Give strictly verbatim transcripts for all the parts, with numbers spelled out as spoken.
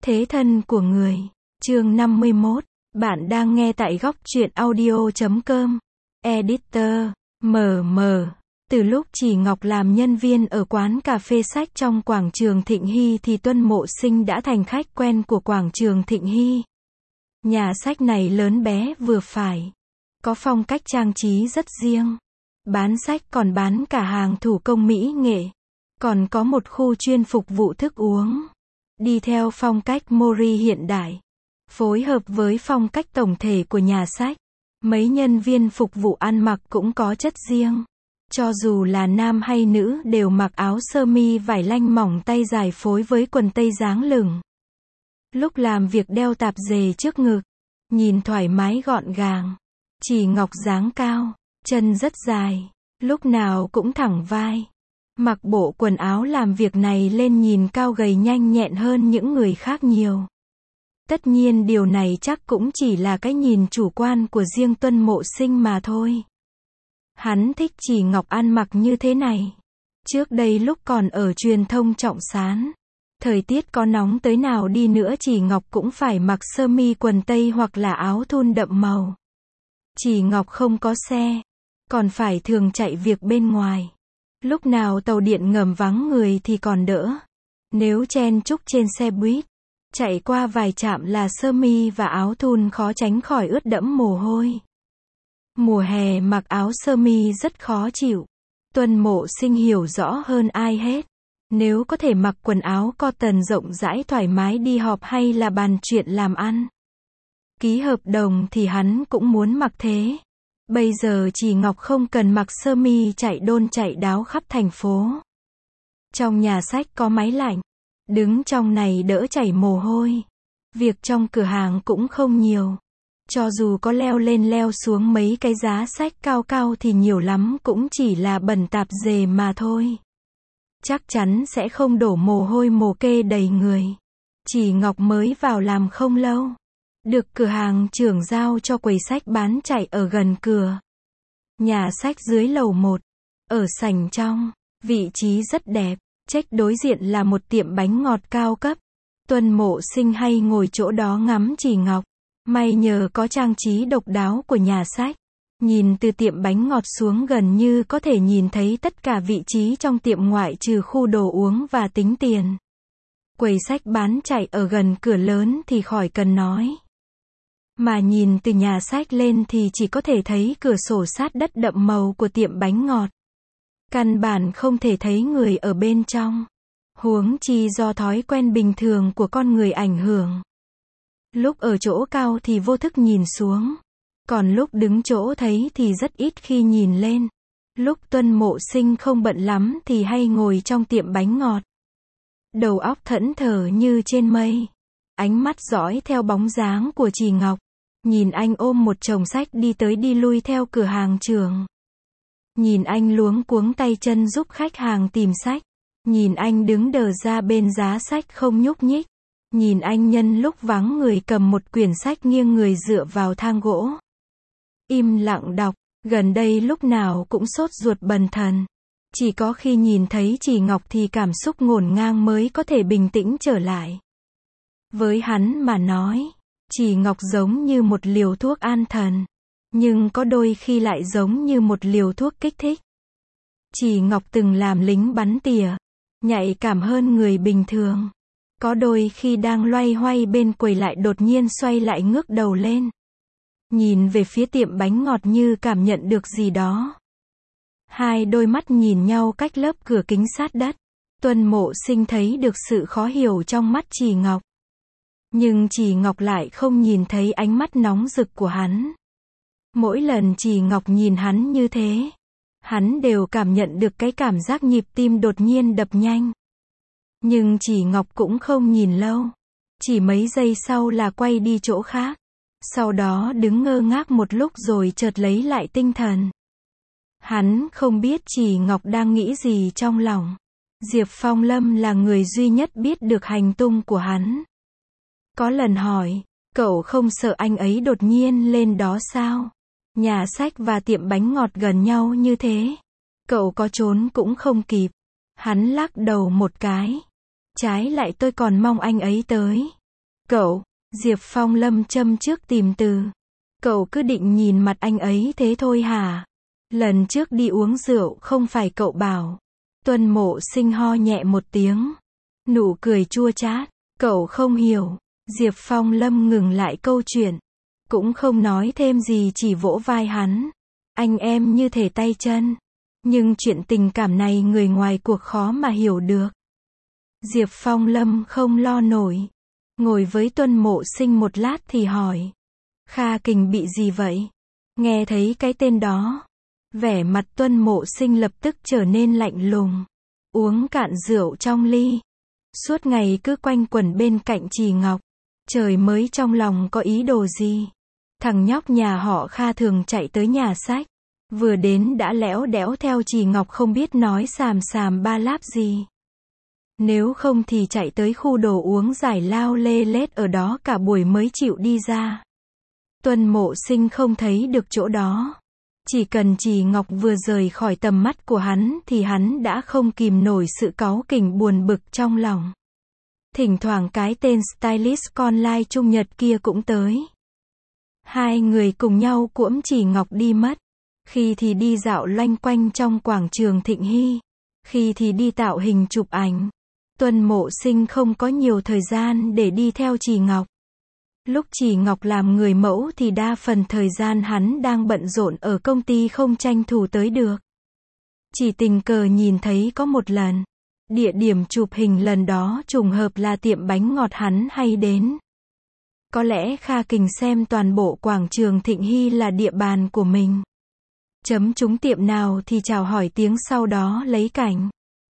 Thế thân của người. Chương năm mươi mốt. Bạn đang nghe tại góc truyện audio chấm com. Editor. Mờ mờ. Từ lúc Chỉ Ngọc làm nhân viên ở quán cà phê sách trong quảng trường Thịnh Hy thì Tuân Mộ Sinh đã thành khách quen của quảng trường Thịnh Hy. Nhà sách này lớn bé vừa phải. Có phong cách trang trí rất riêng. Bán sách còn bán cả hàng thủ công mỹ nghệ. Còn có một khu chuyên phục vụ thức uống. Đi theo phong cách Mori hiện đại. Phối hợp với phong cách tổng thể của nhà sách. Mấy nhân viên phục vụ ăn mặc cũng có chất riêng. Cho dù là nam hay nữ đều mặc áo sơ mi vải lanh mỏng tay dài phối với quần tây dáng lửng. Lúc làm việc đeo tạp dề trước ngực. Nhìn thoải mái gọn gàng. Chỉ Ngọc dáng cao, chân rất dài, lúc nào cũng thẳng vai. Mặc bộ quần áo làm việc này lên nhìn cao gầy nhanh nhẹn hơn những người khác nhiều. Tất nhiên điều này chắc cũng chỉ là cái nhìn chủ quan của riêng Tuân Mộ Sinh mà thôi. Hắn thích Chỉ Ngọc ăn mặc như thế này. Trước đây lúc còn ở truyền thông Trọng Sán, thời tiết có nóng tới nào đi nữa Chỉ Ngọc cũng phải mặc sơ mi quần tây hoặc là áo thun đậm màu. Chỉ Ngọc không có xe, còn phải thường chạy việc bên ngoài. Lúc nào tàu điện ngầm vắng người thì còn đỡ. Nếu chen chúc trên xe buýt, chạy qua vài trạm là sơ mi và áo thun khó tránh khỏi ướt đẫm mồ hôi. Mùa hè mặc áo sơ mi rất khó chịu. Tuân Mộ Sinh hiểu rõ hơn ai hết. Nếu có thể mặc quần áo cotton rộng rãi thoải mái đi họp hay là bàn chuyện làm ăn, ký hợp đồng thì hắn cũng muốn mặc thế. Bây giờ Chỉ Ngọc không cần mặc sơ mi chạy đôn chạy đáo khắp thành phố. Trong nhà sách có máy lạnh. Đứng trong này đỡ chảy mồ hôi. Việc trong cửa hàng cũng không nhiều. Cho dù có leo lên leo xuống mấy cái giá sách cao cao thì nhiều lắm cũng chỉ là bẩn tạp dề mà thôi. Chắc chắn sẽ không đổ mồ hôi mồ kê đầy người. Chỉ Ngọc mới vào làm không lâu. Được cửa hàng trưởng giao cho quầy sách bán chạy ở gần cửa. Nhà sách dưới lầu một. Ở sảnh trong. Vị trí rất đẹp. Trách đối diện là một tiệm bánh ngọt cao cấp. Tuân Mộ Sinh hay ngồi chỗ đó ngắm Chỉ Ngọc. May nhờ có trang trí độc đáo của nhà sách. Nhìn từ tiệm bánh ngọt xuống gần như có thể nhìn thấy tất cả vị trí trong tiệm ngoại trừ khu đồ uống và tính tiền. Quầy sách bán chạy ở gần cửa lớn thì khỏi cần nói. Mà nhìn từ nhà sách lên thì chỉ có thể thấy cửa sổ sát đất đậm màu của tiệm bánh ngọt. Căn bản không thể thấy người ở bên trong. Huống chi do thói quen bình thường của con người ảnh hưởng. Lúc ở chỗ cao thì vô thức nhìn xuống. Còn lúc đứng chỗ thấy thì rất ít khi nhìn lên. Lúc Tuân Mộ Sinh không bận lắm thì hay ngồi trong tiệm bánh ngọt. Đầu óc thẫn thờ như trên mây. Ánh mắt dõi theo bóng dáng của Chỉ Ngọc. Nhìn anh ôm một chồng sách đi tới đi lui theo cửa hàng trường. Nhìn anh luống cuống tay chân giúp khách hàng tìm sách. Nhìn anh đứng đờ ra bên giá sách không nhúc nhích. Nhìn anh nhân lúc vắng người cầm một quyển sách nghiêng người dựa vào thang gỗ. Im lặng đọc, gần đây lúc nào cũng sốt ruột bần thần. Chỉ có khi nhìn thấy Chỉ Ngọc thì cảm xúc ngổn ngang mới có thể bình tĩnh trở lại. Với hắn mà nói, Chỉ Ngọc giống như một liều thuốc an thần. Nhưng có đôi khi lại giống như một liều thuốc kích thích. Chỉ Ngọc từng làm lính bắn tỉa. Nhạy cảm hơn người bình thường. Có đôi khi đang loay hoay bên quầy lại đột nhiên xoay lại ngước đầu lên. Nhìn về phía tiệm bánh ngọt như cảm nhận được gì đó. Hai đôi mắt nhìn nhau cách lớp cửa kính sát đất. Tuân Mộ Sinh thấy được sự khó hiểu trong mắt Chỉ Ngọc. Nhưng Chỉ Ngọc lại không nhìn thấy ánh mắt nóng rực của hắn. Mỗi lần Chỉ Ngọc nhìn hắn như thế, hắn đều cảm nhận được cái cảm giác nhịp tim đột nhiên đập nhanh. Nhưng Chỉ Ngọc cũng không nhìn lâu. Chỉ mấy giây sau là quay đi chỗ khác. Sau đó đứng ngơ ngác một lúc rồi chợt lấy lại tinh thần. Hắn không biết Chỉ Ngọc đang nghĩ gì trong lòng. Diệp Phong Lâm là người duy nhất biết được hành tung của hắn. Có lần hỏi, cậu không sợ anh ấy đột nhiên lên đó sao? Nhà sách và tiệm bánh ngọt gần nhau như thế. Cậu có trốn cũng không kịp. Hắn lắc đầu một cái. Trái lại tôi còn mong anh ấy tới. Cậu, Diệp Phong Lâm châm trước tìm từ. Cậu cứ định nhìn mặt anh ấy thế thôi hả? Lần trước đi uống rượu không phải cậu bảo. Tuân Mộ Sinh ho nhẹ một tiếng. Nụ cười chua chát. Cậu không hiểu. Diệp Phong Lâm ngừng lại câu chuyện. Cũng không nói thêm gì, chỉ vỗ vai hắn. Anh em như thể tay chân. Nhưng chuyện tình cảm này người ngoài cuộc khó mà hiểu được. Diệp Phong Lâm không lo nổi. Ngồi với Tuân Mộ Sinh một lát thì hỏi. Kha Kình bị gì vậy? Nghe thấy cái tên đó. Vẻ mặt Tuân Mộ Sinh lập tức trở nên lạnh lùng. Uống cạn rượu trong ly. Suốt ngày cứ quanh quẩn bên cạnh Trì Ngọc. Trời mới trong lòng có ý đồ gì? Thằng nhóc nhà họ Kha thường chạy tới nhà sách. Vừa đến đã lẽo đẽo theo Trì Ngọc không biết nói xàm xàm ba láp gì. Nếu không thì chạy tới khu đồ uống giải lao lê lết ở đó cả buổi mới chịu đi ra. Tuân Mộ Sinh không thấy được chỗ đó. Chỉ cần Trì Ngọc vừa rời khỏi tầm mắt của hắn thì hắn đã không kìm nổi sự cáu kỉnh buồn bực trong lòng. Thỉnh thoảng cái tên stylist con lai Trung Nhật kia cũng tới. Hai người cùng nhau cuỗm Trì Ngọc đi mất. Khi thì đi dạo loanh quanh trong quảng trường Thịnh Hy. Khi thì đi tạo hình chụp ảnh. Tuân Mộ Sinh không có nhiều thời gian để đi theo Trì Ngọc. Lúc Trì Ngọc làm người mẫu thì đa phần thời gian hắn đang bận rộn ở công ty không tranh thủ tới được. Chỉ tình cờ nhìn thấy có một lần. Địa điểm chụp hình lần đó trùng hợp là tiệm bánh ngọt hắn hay đến. Có lẽ Kha Kình xem toàn bộ quảng trường Thịnh Hy là địa bàn của mình. Chấm trúng tiệm nào thì chào hỏi tiếng sau đó lấy cảnh.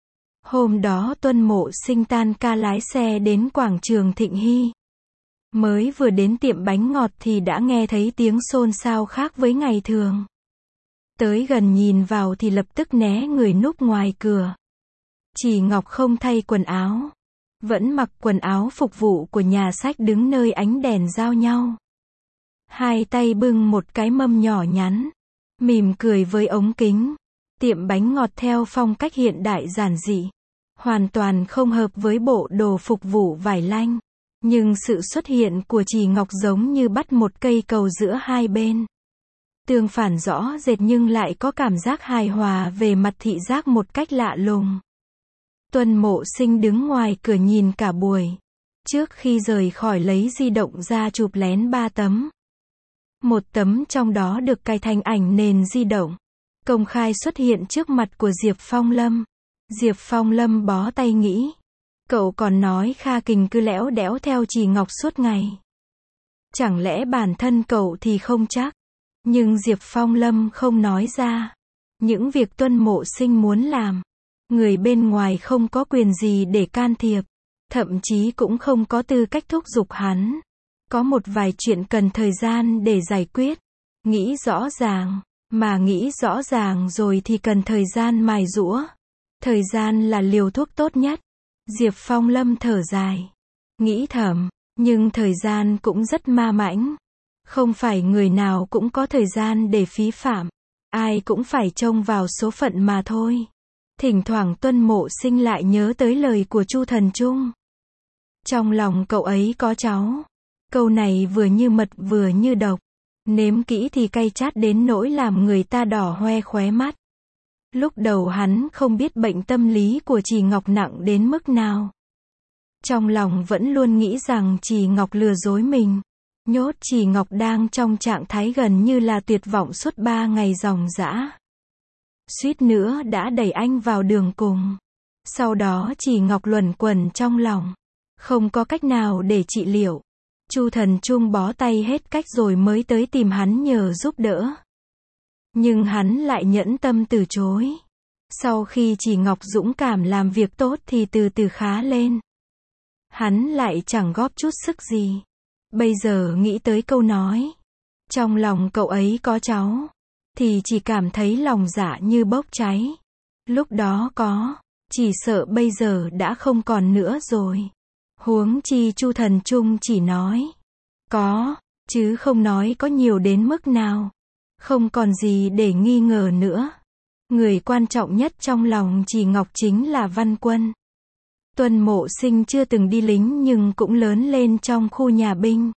Hôm đó Tuân Mộ Sinh tan ca lái xe đến quảng trường Thịnh Hy. Mới vừa đến tiệm bánh ngọt thì đã nghe thấy tiếng xôn xao khác với ngày thường. Tới gần nhìn vào thì lập tức né người núp ngoài cửa. Trì Ngọc không thay quần áo. Vẫn mặc quần áo phục vụ của nhà sách đứng nơi ánh đèn giao nhau. Hai tay bưng một cái mâm nhỏ nhắn. Mỉm cười với ống kính. Tiệm bánh ngọt theo phong cách hiện đại giản dị. Hoàn toàn không hợp với bộ đồ phục vụ vải lanh. Nhưng sự xuất hiện của Trì Ngọc giống như bắt một cây cầu giữa hai bên. Tương phản rõ rệt nhưng lại có cảm giác hài hòa về mặt thị giác một cách lạ lùng. Tuân Mộ Sinh đứng ngoài cửa nhìn cả buổi. Trước khi rời khỏi lấy di động ra chụp lén ba tấm. Một tấm trong đó được cài thành ảnh nền di động. Công khai xuất hiện trước mặt của Diệp Phong Lâm. Diệp Phong Lâm bó tay nghĩ. Cậu còn nói Kha Kình cứ lẽo đẽo theo Trì Ngọc suốt ngày. Chẳng lẽ bản thân cậu thì không chắc. Nhưng Diệp Phong Lâm không nói ra. Những việc Tuân Mộ Sinh muốn làm. Người bên ngoài không có quyền gì để can thiệp. Thậm chí cũng không có tư cách thúc giục hắn. Có một vài chuyện cần thời gian để giải quyết. Nghĩ rõ ràng. Mà nghĩ rõ ràng rồi thì cần thời gian mài giũa. Thời gian là liều thuốc tốt nhất. Diệp Phong Lâm thở dài. Nghĩ thầm. Nhưng thời gian cũng rất ma mãnh. Không phải người nào cũng có thời gian để phí phạm. Ai cũng phải trông vào số phận mà thôi. Thỉnh thoảng Tuân Mộ Sinh lại nhớ tới lời của Chu Thần Trung. Trong lòng cậu ấy có cháu. Câu này vừa như mật vừa như độc. Nếm kỹ thì cay chát đến nỗi làm người ta đỏ hoe khóe mắt. Lúc đầu hắn không biết bệnh tâm lý của Trì Ngọc nặng đến mức nào. Trong lòng vẫn luôn nghĩ rằng Trì Ngọc lừa dối mình. Nhốt Trì Ngọc đang trong trạng thái gần như là tuyệt vọng suốt ba ngày ròng rã. Suýt nữa đã đẩy anh vào đường cùng. Sau đó Trì Ngọc luẩn quẩn trong lòng. Không có cách nào để trị liệu. Chu Thần Trung bó tay hết cách rồi mới tới tìm hắn nhờ giúp đỡ. Nhưng hắn lại nhẫn tâm từ chối. Sau khi Trì Ngọc dũng cảm làm việc tốt thì từ từ khá lên. Hắn lại chẳng góp chút sức gì. Bây giờ nghĩ tới câu nói. Trong lòng cậu ấy có cháu. Thì chỉ cảm thấy lòng dạ như bốc cháy. Lúc đó có. Chỉ sợ bây giờ đã không còn nữa rồi. Huống chi Chu Thần Trung chỉ nói. Có. Chứ không nói có nhiều đến mức nào. Không còn gì để nghi ngờ nữa. Người quan trọng nhất trong lòng Trì Ngọc chính là Văn Quân. Tuân Mộ Sinh chưa từng đi lính nhưng cũng lớn lên trong khu nhà binh.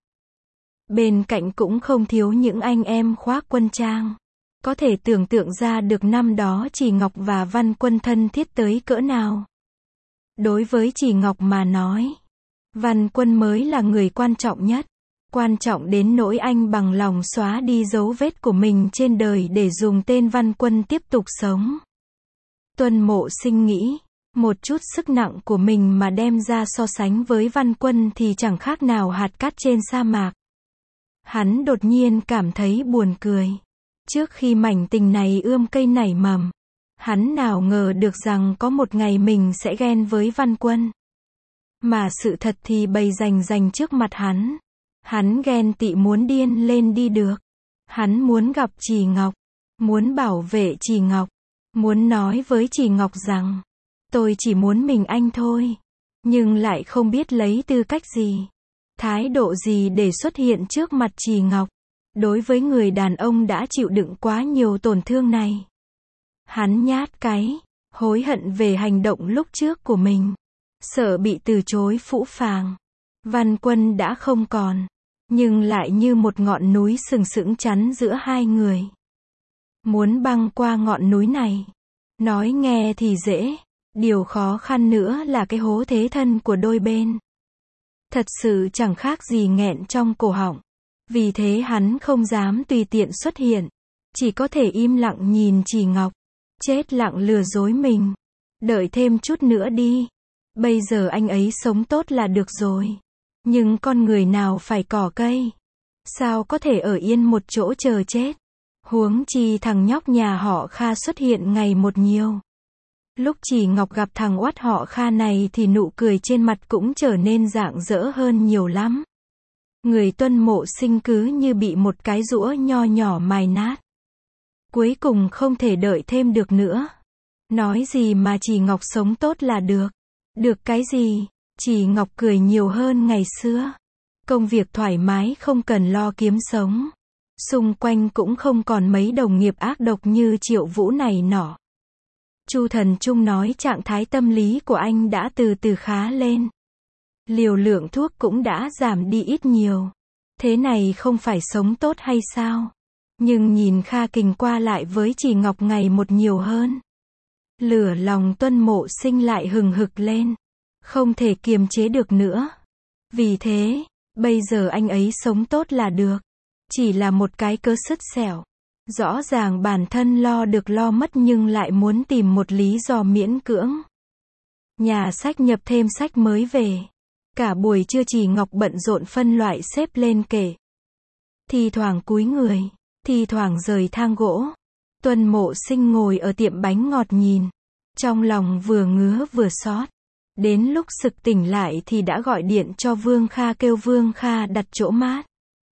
Bên cạnh cũng không thiếu những anh em khoác quân trang. Có thể tưởng tượng ra được năm đó Chỉ Ngọc và Văn Quân thân thiết tới cỡ nào. Đối với Chỉ Ngọc mà nói, Văn Quân mới là người quan trọng nhất. Quan trọng đến nỗi anh bằng lòng xóa đi dấu vết của mình trên đời để dùng tên Văn Quân tiếp tục sống. Tuân Mộ Sinh nghĩ, một chút sức nặng của mình mà đem ra so sánh với Văn Quân thì chẳng khác nào hạt cát trên sa mạc. Hắn đột nhiên cảm thấy buồn cười. Trước khi mảnh tình này ươm cây nảy mầm, hắn nào ngờ được rằng có một ngày mình sẽ ghen với Văn Quân. Mà sự thật thì bày rành rành trước mặt hắn. Hắn ghen tị muốn điên lên đi được. Hắn muốn gặp Chỉ Ngọc, muốn bảo vệ Chỉ Ngọc, muốn nói với Chỉ Ngọc rằng, tôi chỉ muốn mình anh thôi. Nhưng lại không biết lấy tư cách gì, thái độ gì để xuất hiện trước mặt Chỉ Ngọc. Đối với người đàn ông đã chịu đựng quá nhiều tổn thương này, hắn nhát cái, hối hận về hành động lúc trước của mình. Sợ bị từ chối phũ phàng. Văn Quân đã không còn, nhưng lại như một ngọn núi sừng sững chắn giữa hai người. Muốn băng qua ngọn núi này, nói nghe thì dễ, điều khó khăn nữa là cái hố thế thân của đôi bên. Thật sự chẳng khác gì nghẹn trong cổ họng. Vì thế hắn không dám tùy tiện xuất hiện, chỉ có thể im lặng nhìn Chỉ Ngọc, chết lặng lừa dối mình. Đợi thêm chút nữa đi. Bây giờ anh ấy sống tốt là được rồi. Nhưng con người nào phải cỏ cây? Sao có thể ở yên một chỗ chờ chết? Huống chi thằng nhóc nhà họ Kha xuất hiện ngày một nhiều. Lúc Chỉ Ngọc gặp thằng oắt họ Kha này thì nụ cười trên mặt cũng trở nên rạng rỡ hơn nhiều lắm. Người Tuân Mộ Sinh cứ như bị một cái rũa nho nhỏ mài nát. Cuối cùng không thể đợi thêm được nữa. Nói gì mà Chỉ Ngọc sống tốt là được. Được cái gì? Chỉ Ngọc cười nhiều hơn ngày xưa. Công việc thoải mái không cần lo kiếm sống. Xung quanh cũng không còn mấy đồng nghiệp ác độc như Triệu Vũ này nọ. Chu Thần Trung nói trạng thái tâm lý của anh đã từ từ khá lên. Liều lượng thuốc cũng đã giảm đi ít nhiều. Thế này không phải sống tốt hay sao? Nhưng nhìn Kha Kình qua lại với Chỉ Ngọc ngày một nhiều hơn. Lửa lòng Tuân Mộ Sinh lại hừng hực lên. Không thể kiềm chế được nữa. Vì thế, bây giờ anh ấy sống tốt là được. Chỉ là một cái cớ sứt sẻo. Rõ ràng bản thân lo được lo mất nhưng lại muốn tìm một lý do miễn cưỡng. Nhà sách nhập thêm sách mới về. Cả buổi trưa Chỉ Ngọc bận rộn phân loại xếp lên kệ. Thì thoảng cúi người, thì thoảng rời thang gỗ. Tuân Mộ Sinh ngồi ở tiệm bánh ngọt nhìn. Trong lòng vừa ngứa vừa xót. Đến lúc sực tỉnh lại thì đã gọi điện cho Vương Kha kêu Vương Kha đặt chỗ mát.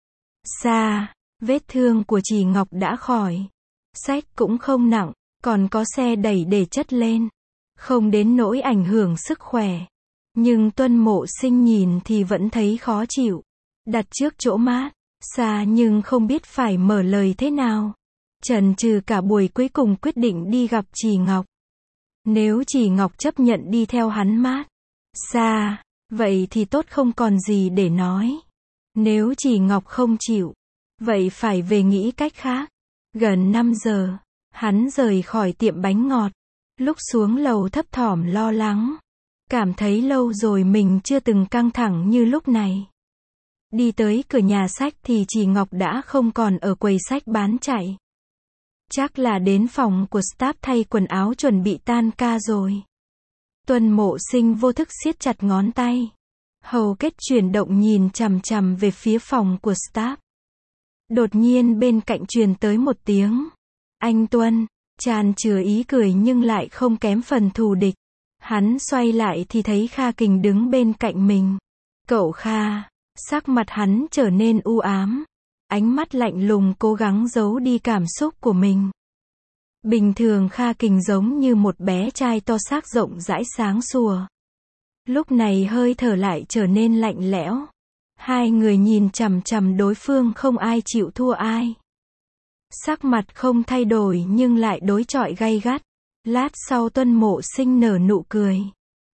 Xa, vết thương của Chỉ Ngọc đã khỏi. Sách cũng không nặng, còn có xe đẩy để chất lên. Không đến nỗi ảnh hưởng sức khỏe. Nhưng Tuân Mộ Sinh nhìn thì vẫn thấy khó chịu. Đặt trước chỗ mát, xa nhưng không biết phải mở lời thế nào. Chần chừ cả buổi cuối cùng quyết định đi gặp Chỉ Ngọc. Nếu Chỉ Ngọc chấp nhận đi theo hắn mát, xa, vậy thì tốt không còn gì để nói. Nếu Chỉ Ngọc không chịu, vậy phải về nghĩ cách khác. Gần năm giờ, hắn rời khỏi tiệm bánh ngọt. Lúc xuống lầu thấp thỏm lo lắng. Cảm thấy lâu rồi mình chưa từng căng thẳng như lúc này. Đi tới cửa nhà sách thì Chỉ Ngọc đã không còn ở quầy sách bán chạy. Chắc là đến phòng của staff thay quần áo chuẩn bị tan ca rồi. Tuân Mộ Sinh vô thức siết chặt ngón tay. Hầu kết chuyển động nhìn chằm chằm về phía phòng của staff. Đột nhiên bên cạnh truyền tới một tiếng. Anh Tuân, tràn chứa ý cười nhưng lại không kém phần thù địch. Hắn xoay lại thì thấy Kha Kình đứng bên cạnh mình. Cậu Kha, sắc mặt hắn trở nên u ám. Ánh mắt lạnh lùng cố gắng giấu đi cảm xúc của mình. Bình thường Kha Kình giống như một bé trai to xác rộng rãi sáng sủa. Lúc này hơi thở lại trở nên lạnh lẽo. Hai người nhìn chằm chằm đối phương không ai chịu thua ai. Sắc mặt không thay đổi nhưng lại đối chọi gay gắt. Lát sau Tuân Mộ Sinh nở nụ cười.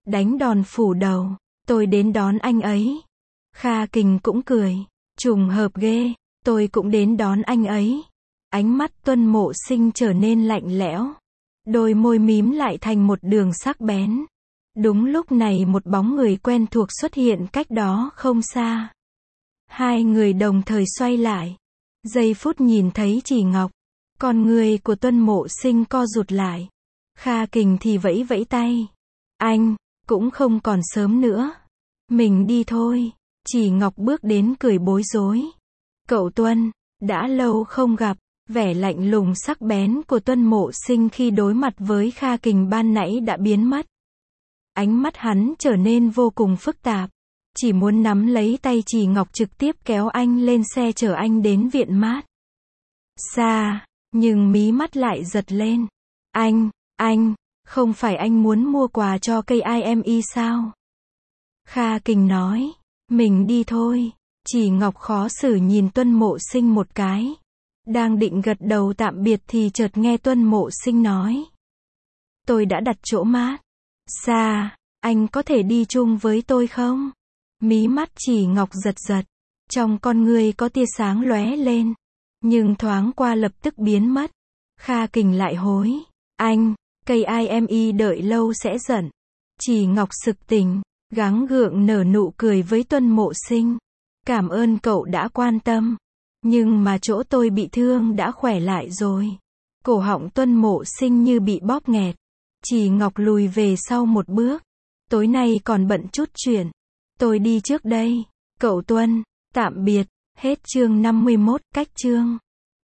đánh đòn phủ đầu, tôi đến đón anh ấy. Kha Kình cũng cười, trùng hợp ghê, tôi cũng đến đón anh ấy. Ánh mắt Tuân Mộ Sinh trở nên lạnh lẽo, đôi môi mím lại thành một đường sắc bén. Đúng lúc này một bóng người quen thuộc xuất hiện cách đó không xa. Hai người đồng thời xoay lại. Giây phút nhìn thấy Chỉ Ngọc, con người của Tuân Mộ Sinh co rụt lại. Kha Kình thì vẫy vẫy tay. Anh, cũng không còn sớm nữa. Mình đi thôi. Chỉ Ngọc bước đến cười bối rối. Cậu Tuân, đã lâu không gặp. Vẻ lạnh lùng sắc bén của Tuân Mộ Sinh khi đối mặt với Kha Kình ban nãy đã biến mất. Ánh mắt hắn trở nên vô cùng phức tạp. Chỉ muốn nắm lấy tay Chỉ Ngọc trực tiếp kéo anh lên xe chở anh đến viện mát. Xa, nhưng mí mắt lại giật lên. Anh, anh, không phải anh muốn mua quà cho cây i em e sao? Kha Kình nói, mình đi thôi. Chỉ Ngọc khó xử nhìn Tuân Mộ Sinh một cái. Đang định gật đầu tạm biệt thì chợt nghe Tuân Mộ Sinh nói. Tôi đã đặt chỗ mát. Xa, anh có thể đi chung với tôi không? Mí mắt Chỉ Ngọc giật giật. Trong con ngươi có tia sáng lóe lên. Nhưng thoáng qua lập tức biến mất. Kha Kình lại hối. Anh, cây i em e đợi lâu sẽ giận. Chỉ Ngọc sực tỉnh, gắng gượng nở nụ cười với Tuân Mộ Sinh. Cảm ơn cậu đã quan tâm. Nhưng mà chỗ tôi bị thương đã khỏe lại rồi. Cổ họng Tuân Mộ Sinh như bị bóp nghẹt. Chỉ Ngọc lùi về sau một bước. Tối nay còn bận chút chuyện. Tôi đi trước đây. Cậu Tuân, tạm biệt. Hết chương năm mươi mốt, cách chương.